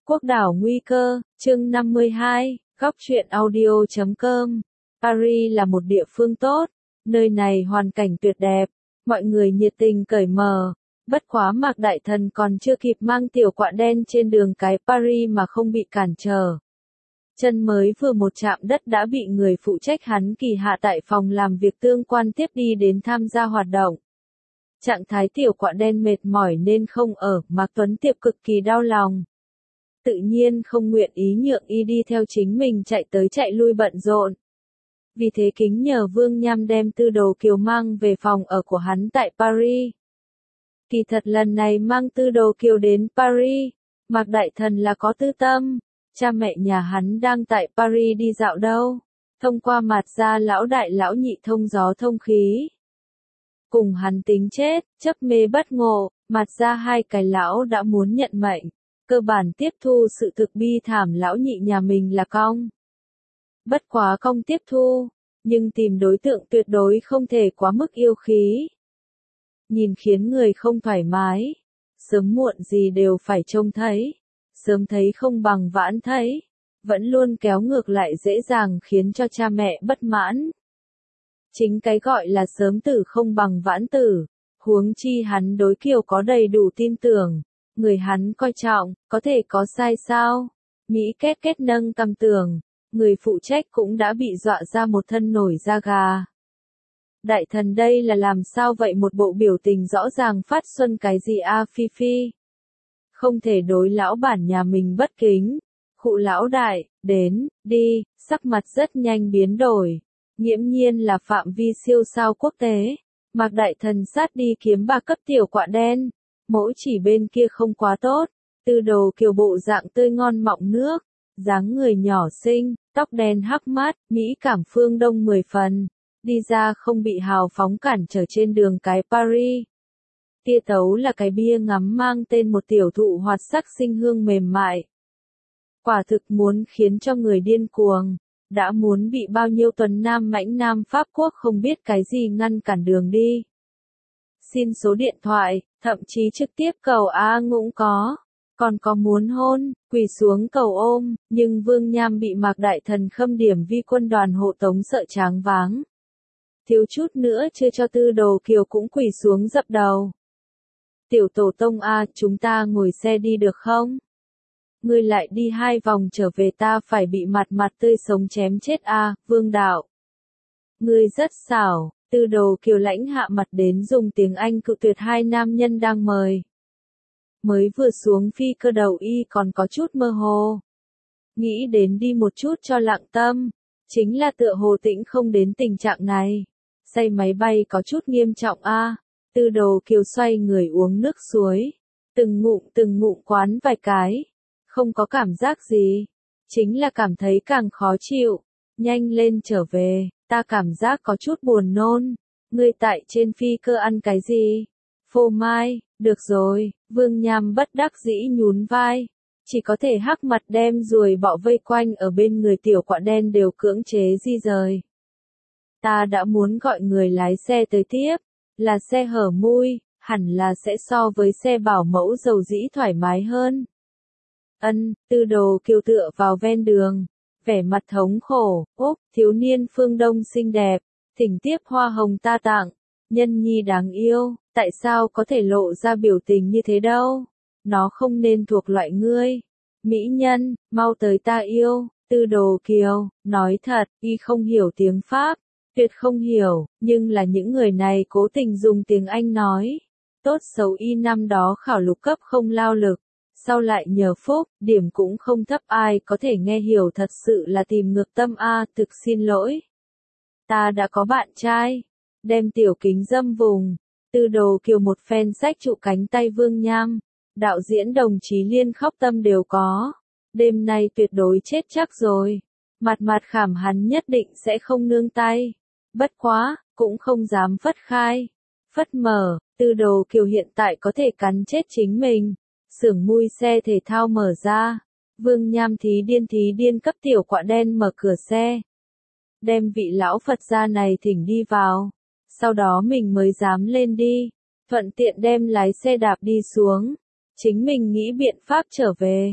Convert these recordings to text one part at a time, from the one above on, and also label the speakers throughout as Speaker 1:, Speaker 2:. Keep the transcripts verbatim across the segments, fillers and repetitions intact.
Speaker 1: Quốc đảo nguy cơ, chương năm mươi hai, góc truyện audio chấm com. Paris là một địa phương tốt, nơi này hoàn cảnh tuyệt đẹp, mọi người nhiệt tình cởi mở. Bất quá Mạc Đại Thần còn chưa kịp mang tiểu quạ đen trên đường cái Paris mà không bị cản trở. Chân mới vừa một chạm đất đã bị người phụ trách hắn kỳ hạ tại phòng làm việc tương quan tiếp đi đến tham gia hoạt động. Trạng thái tiểu quạ đen mệt mỏi nên không ở, Mạc Tuấn Tiệp cực kỳ đau lòng. Tự nhiên không nguyện ý nhượng y đi theo chính mình chạy tới chạy lui bận rộn. Vì thế kính nhờ Vương Nham đem Tư Đồ Kiều mang về phòng ở của hắn tại Paris. Kỳ thật lần này mang Tư Đồ Kiều đến Paris, Mạc Đại Thần là có tư tâm, cha mẹ nhà hắn đang tại Paris đi dạo đâu, thông qua mặt ra lão đại lão nhị thông gió thông khí. Cùng hắn tính chết, chấp mê bất ngộ, mặt ra hai cái lão đã muốn nhận mệnh, cơ bản tiếp thu sự thực bi thảm lão nhị nhà mình là cong. Bất quá cong tiếp thu, nhưng tìm đối tượng tuyệt đối không thể quá mức yêu khí. Nhìn khiến người không thoải mái, sớm muộn gì đều phải trông thấy, sớm thấy không bằng vãn thấy, vẫn luôn kéo ngược lại dễ dàng khiến cho cha mẹ bất mãn. Chính cái gọi là sớm tử không bằng vãn tử, huống chi hắn đối Kiều có đầy đủ tin tưởng, người hắn coi trọng, có thể có sai sao? Mỹ kết kết nâng cằm tường, người phụ trách cũng đã bị dọa ra một thân nổi da gà. Đại thần đây là làm sao vậy, một bộ biểu tình rõ ràng phát xuân cái gì a Phi Phi? Không thể đối lão bản nhà mình bất kính. Khụ lão đại, đến, đi, sắc mặt rất nhanh biến đổi. Nghiễm nhiên là phạm vi siêu sao quốc tế. Mạc Đại Thần sát đi kiếm ba cấp tiểu quạ đen. Mỗi chỉ bên kia không quá tốt. Tư Đồ Kiều bộ dạng tươi ngon mọng nước. Dáng người nhỏ xinh, tóc đen hắc mát, mỹ cảm phương đông mười phần. Đi ra không bị hào phóng cản trở trên đường cái Paris. Tia tấu là cái bia ngắm mang tên một tiểu thụ hoạt sắc sinh hương mềm mại. Quả thực muốn khiến cho người điên cuồng. Đã muốn bị bao nhiêu tuần nam mãnh nam Pháp quốc không biết cái gì ngăn cản đường đi. Xin số điện thoại, thậm chí trực tiếp cầu A cũng có. Còn có muốn hôn, quỳ xuống cầu ôm, nhưng Vương Nham bị Mạc Đại Thần khâm điểm vi quân đoàn hộ tống sợ tráng váng. Thiếu chút nữa chưa cho Tư Đồ Kiều cũng quỳ xuống dập đầu. Tiểu tổ tông A, chúng ta ngồi xe đi được không? Ngươi lại đi hai vòng trở về ta phải bị mặt mặt tươi sống chém chết A, Vương Đạo. Ngươi rất xảo, Tư Đồ Kiều lãnh hạ mặt đến dùng tiếng Anh cự tuyệt hai nam nhân đang mời. Mới vừa xuống phi cơ đầu y còn có chút mơ hồ. Nghĩ đến đi một chút cho lặng tâm, chính là tựa hồ tĩnh không đến tình trạng này. Say máy bay có chút nghiêm trọng a. Tư Đồ Kiều xoay người uống nước suối, từng ngụm từng ngụm quán vài cái, không có cảm giác gì, chính là cảm thấy càng khó chịu. Nhanh lên trở về, ta cảm giác có chút buồn nôn. Ngươi tại trên phi cơ ăn cái gì? Phô mai, được rồi, Vương Nham bất đắc dĩ nhún vai, chỉ có thể hắc mặt đem ruồi bọ vây quanh ở bên người tiểu quạ đen đều cưỡng chế di rời. Ta đã muốn gọi người lái xe tới tiếp, là xe hở mui, hẳn là sẽ so với xe bảo mẫu dầu dĩ thoải mái hơn. Ân, Tư Đồ Kiều tựa vào ven đường, vẻ mặt thống khổ, ốp, thiếu niên phương Đông xinh đẹp, thỉnh tiếp hoa hồng ta tặng, nhân nhi đáng yêu, tại sao có thể lộ ra biểu tình như thế đâu, nó không nên thuộc loại ngươi. Mỹ nhân, mau tới ta yêu, Tư Đồ Kiều, nói thật, y không hiểu tiếng Pháp. Tuyệt không hiểu, nhưng là những người này cố tình dùng tiếng Anh nói. Tốt xấu y năm đó khảo lục cấp không lao lực, sau lại nhờ phúc, điểm cũng không thấp, ai có thể nghe hiểu, thật sự là tìm ngược tâm a, thực xin lỗi. Ta đã có bạn trai, đem tiểu kính dâm vùng. Tư Đồ Kiều một phen xách trụ cánh tay Vương Nham, đạo diễn đồng chí Liên khóc tâm đều có. Đêm nay tuyệt đối chết chắc rồi. Mặt mặt khảm hắn nhất định sẽ không nương tay. Bất quá, cũng không dám phất khai. Phất mở, Tư Đồ Kiều hiện tại có thể cắn chết chính mình. Xưởng mui xe thể thao mở ra. Vương Nham thí điên thí điên cấp tiểu quạ đen mở cửa xe. Đem vị lão Phật gia này thỉnh đi vào. Sau đó mình mới dám lên đi. Thuận tiện đem lái xe đạp đi xuống. Chính mình nghĩ biện pháp trở về.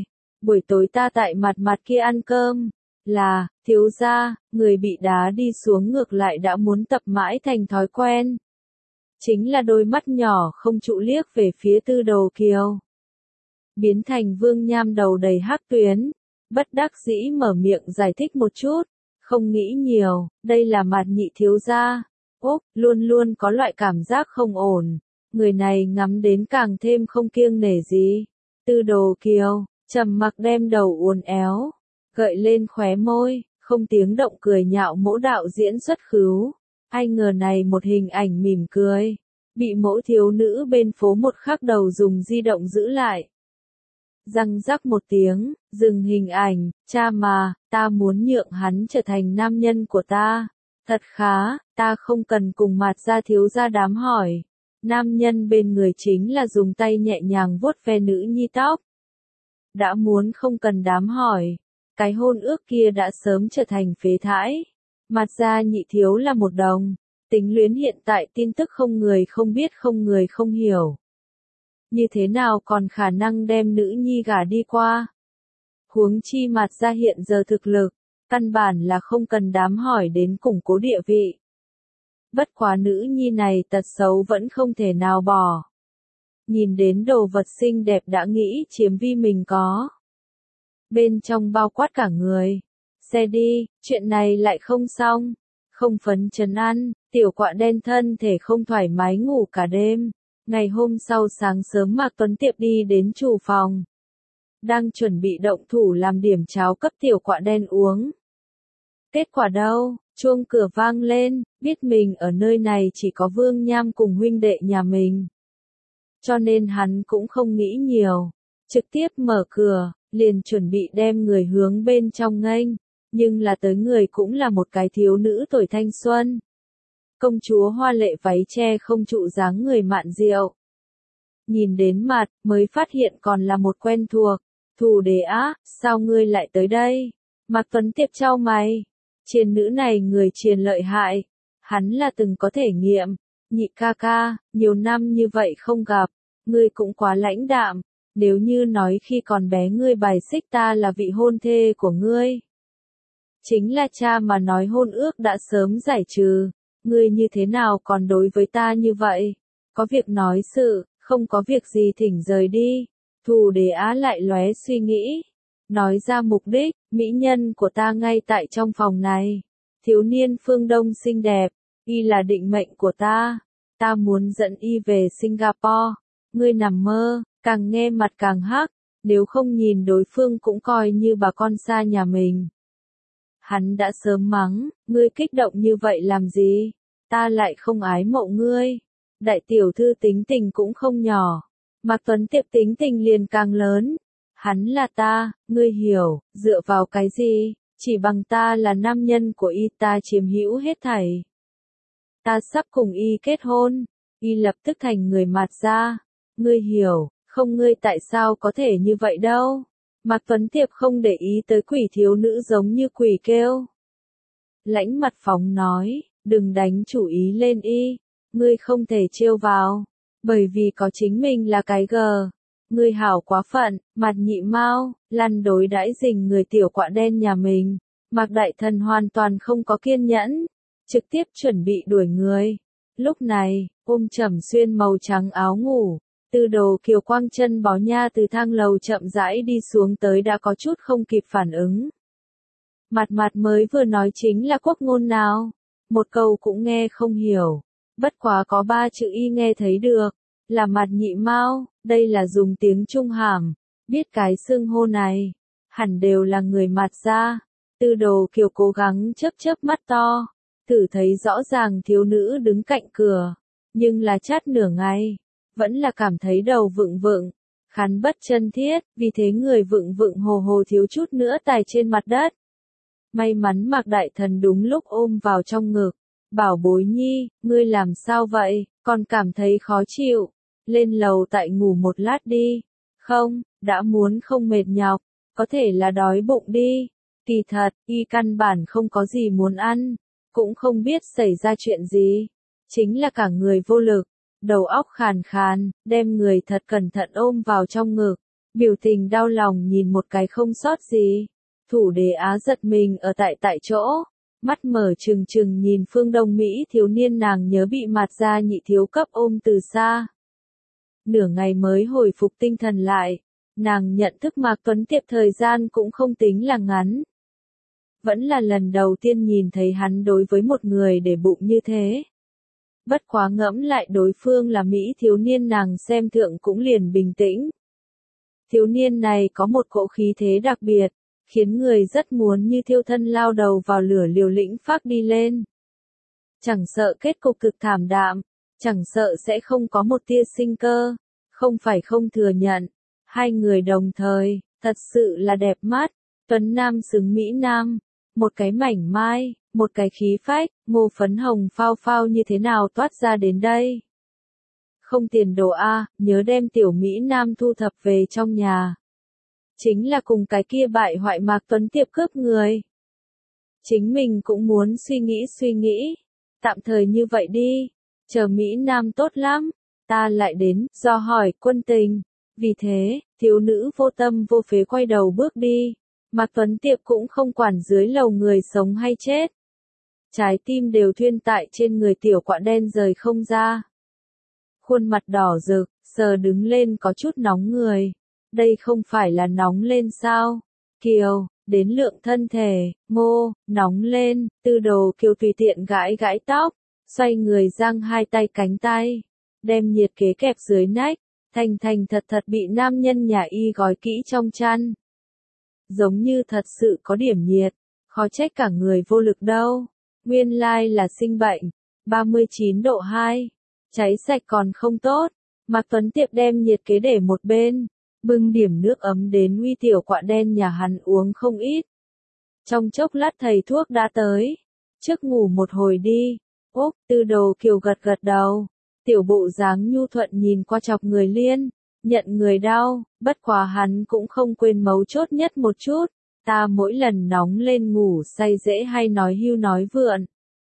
Speaker 1: buổi tối ta tại mặt mặt kia ăn cơm, là, thiếu gia, người bị đá đi xuống ngược lại đã muốn tập mãi thành thói quen. Chính là đôi mắt nhỏ không trụ liếc về phía Tư Đồ Kiều. Biến thành Vương Nham đầu đầy hắc tuyến, bất đắc dĩ mở miệng giải thích một chút, không nghĩ nhiều, đây là Mạt nhị thiếu gia. Úc, luôn luôn có loại cảm giác không ổn, người này ngắm đến càng thêm không kiêng nể gì. Tư Đồ Kiều, trầm mặc đem đầu uốn éo, gợi lên khóe môi, không tiếng động cười nhạo mỗ đạo diễn xuất khứu. Ai ngờ này một hình ảnh mỉm cười, bị mỗ thiếu nữ bên phố một khắc đầu dùng di động giữ lại. Răng rắc một tiếng, dừng hình ảnh, cha mà, ta muốn nhượng hắn trở thành nam nhân của ta. Thật khá, ta không cần cùng Mạt gia thiếu gia đám hỏi. Nam nhân bên người chính là dùng tay nhẹ nhàng vuốt ve nữ nhi tóc. Đã muốn không cần đám hỏi, cái hôn ước kia đã sớm trở thành phế thải. Mạt gia nhị thiếu là một đồng, tính luyến hiện tại tin tức không người không biết không người không hiểu. Như thế nào còn khả năng đem nữ nhi gả đi qua? Huống chi Mạt gia hiện giờ thực lực, căn bản là không cần đám hỏi đến củng cố địa vị. Bất quá nữ nhi này tật xấu vẫn không thể nào bỏ. Nhìn đến đồ vật xinh đẹp đã nghĩ chiếm vi mình có. Bên trong bao quát cả người. Xe đi, chuyện này lại không xong. Không phấn chấn ăn, tiểu quạ đen thân thể không thoải mái ngủ cả đêm. Ngày hôm sau sáng sớm Mạc Tuấn Tiệp đi đến chủ phòng. Đang chuẩn bị động thủ làm điểm cháo cấp tiểu quạ đen uống. Kết quả đâu, chuông cửa vang lên, biết mình ở nơi này chỉ có Vương Nham cùng huynh đệ nhà mình. Cho nên hắn cũng không nghĩ nhiều, trực tiếp mở cửa, liền chuẩn bị đem người hướng bên trong nghênh, nhưng là tới người cũng là một cái thiếu nữ tuổi thanh xuân. Công chúa hoa lệ váy che không trụ dáng người mạn diệu. Nhìn đến mặt, mới phát hiện còn là một quen thuộc. Thù Đế Á, sao ngươi lại tới đây? Mạc Tuấn Tiệp chau mày. Triền nữ này người triền lợi hại. Hắn là từng có thể nghiệm. Nhị ca ca, nhiều năm như vậy không gặp. Ngươi cũng quá lãnh đạm. Nếu như nói khi còn bé ngươi bài xích ta là vị hôn thê của ngươi. Chính là cha mà nói hôn ước đã sớm giải trừ. Ngươi như thế nào còn đối với ta như vậy? Có việc nói sự, không có việc gì thỉnh rời đi. Thù Đế Á lại lóe suy nghĩ. Nói ra mục đích, mỹ nhân của ta ngay tại trong phòng này. Thiếu niên phương Đông xinh đẹp, y là định mệnh của ta. Ta muốn dẫn y về Singapore. Ngươi nằm mơ, càng nghe mặt càng hắc. Nếu không nhìn đối phương cũng coi như bà con xa nhà mình. Hắn đã sớm mắng, ngươi kích động như vậy làm gì? Ta lại không ái mộ ngươi. Đại tiểu thư tính tình cũng không nhỏ. Mạc Tuấn Tiệp tính tình liền càng lớn. Hắn là ta, ngươi hiểu, dựa vào cái gì? Chỉ bằng ta là nam nhân của y ta chiếm hữu hết thảy. Ta sắp cùng y kết hôn. Y lập tức thành người Mạt gia. Ngươi hiểu, không ngươi tại sao có thể như vậy đâu? Mạc Tuấn Tiệp không để ý tới quỷ thiếu nữ giống như quỷ kêu. Lãnh mặt phóng nói, đừng đánh chủ ý lên y, ngươi không thể trêu vào, bởi vì có chính mình là cái gờ. Ngươi hảo quá phận, Mặt nhị mau, lăn đối đãi rình người tiểu quạ đen nhà mình. Mạc Đại Thần hoàn toàn không có kiên nhẫn, trực tiếp chuẩn bị đuổi người. Lúc này, ôm Trầm Xuyên màu trắng áo ngủ. Tư Đồ Kiều quang chân bó nha từ thang lầu chậm rãi đi xuống tới đã có chút không kịp phản ứng. Mặt mặt mới vừa nói chính là quốc ngôn nào? Một câu cũng nghe không hiểu. Bất quá có ba chữ y nghe thấy được. Là Mặt nhị mau, đây là dùng tiếng Trung hàm. Biết cái xưng hô này. Hẳn đều là người Mạt gia. Tư Đồ Kiều cố gắng chớp chớp mắt to. Thử thấy rõ ràng thiếu nữ đứng cạnh cửa. Nhưng là chát nửa ngày. Vẫn là cảm thấy đầu vựng vựng, khắn bất chân thiết, vì thế người vựng vựng hồ hồ thiếu chút nữa tài trên mặt đất. May mắn Mạc Đại Thần đúng lúc ôm vào trong ngực, bảo bối nhi, ngươi làm sao vậy, còn cảm thấy khó chịu, lên lầu tại ngủ một lát đi, không, đã muốn không mệt nhọc, có thể là đói bụng đi, kỳ thật, y căn bản không có gì muốn ăn, cũng không biết xảy ra chuyện gì, chính là cả người vô lực. Đầu óc khàn khàn, đem người thật cẩn thận ôm vào trong ngực, Biểu tình đau lòng nhìn một cái không sót gì. Thủ Đế Á giật mình ở tại tại chỗ, mắt mở trừng trừng nhìn Phương Đông Mỹ thiếu niên nàng nhớ bị Mạt gia nhị thiếu cấp ôm từ xa. Nửa ngày mới hồi phục tinh thần lại, nàng nhận thức Mạc Tuấn Tiệp thời gian cũng không tính là ngắn. Vẫn là lần đầu tiên nhìn thấy hắn đối với một người để bụng như thế. Bất quá ngẫm lại đối phương là Mỹ thiếu niên nàng xem thượng cũng liền bình tĩnh. Thiếu niên này có một cỗ khí thế đặc biệt, khiến người rất muốn như thiêu thân lao đầu vào lửa liều lĩnh phác đi lên. Chẳng sợ kết cục cực thảm đạm, chẳng sợ sẽ không có một tia sinh cơ, không phải không thừa nhận. Hai người đồng thời, thật sự là đẹp mắt, tuấn nam xứng Mỹ Nam, một cái mảnh mai, một cái khí phách, ngô phấn hồng phao phao như thế nào toát ra đến đây. Không tiền đồ a, nhớ đem tiểu Mỹ Nam thu thập về trong nhà. Chính là cùng cái kia bại hoại Mạc Tuấn Tiệp cướp người. Chính mình cũng muốn suy nghĩ suy nghĩ, tạm thời như vậy đi, chờ Mỹ Nam tốt lắm, ta lại đến, do hỏi quân tình. Vì thế, thiếu nữ vô tâm vô phế quay đầu bước đi, Mạc Tuấn Tiệp cũng không quản dưới lầu người sống hay chết. Trái tim đều thuyên tại trên người tiểu quạ đen rời không ra. Khuôn mặt đỏ rực, sờ đứng lên có chút nóng người. Đây không phải là nóng lên sao? Kiều, đến lượng thân thể, ngô, nóng lên, Tư Đồ Kiều tùy tiện gãi gãi tóc, xoay người giang hai tay cánh tay, đem nhiệt kế kẹp dưới nách, thành thành thật thật bị nam nhân nhà y gói kỹ trong chăn. Giống như thật sự có điểm nhiệt, khó trách cả người vô lực đâu. Nguyên lai là sinh bệnh, ba mươi chín độ hai, cháy sạch còn không tốt. Mạc Tuấn Tiệp đem nhiệt kế để một bên, bưng điểm nước ấm đến uy tiểu quạ đen nhà hắn uống không ít. Trong chốc lát thầy thuốc đã tới, trước ngủ một hồi đi. Úc, Tư Đồ Kiều gật gật đầu, tiểu bộ dáng nhu thuận nhìn qua chọc người liên, nhận người đau, bất quá hắn cũng không quên mấu chốt nhất một chút. Ta mỗi lần nóng lên ngủ say dễ hay nói hưu nói vượn.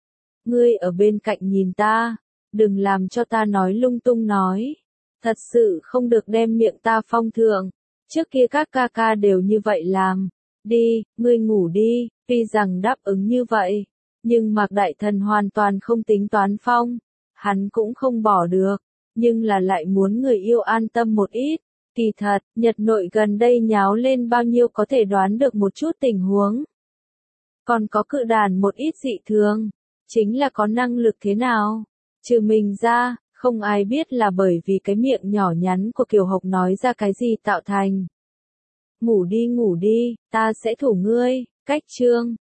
Speaker 1: Ngươi ở bên cạnh nhìn ta, đừng làm cho ta nói lung tung nói. Thật sự không được đem miệng ta phong thượng, trước kia các ca ca đều như vậy làm. Đi, ngươi ngủ đi, tuy rằng đáp ứng như vậy, nhưng Mạc Đại Thần hoàn toàn không tính toán phong, hắn cũng không bỏ được, nhưng là lại muốn người yêu an tâm một ít. Kỳ thật, Nhật nội gần đây nháo lên bao nhiêu có thể đoán được một chút tình huống. Còn có cự đàn một ít dị thường, chính là có năng lực thế nào. Trừ mình ra, không ai biết là bởi vì cái miệng nhỏ nhắn của Kiều Hộc nói ra cái gì tạo thành. Ngủ đi ngủ đi, ta sẽ thủ ngươi, cách chương.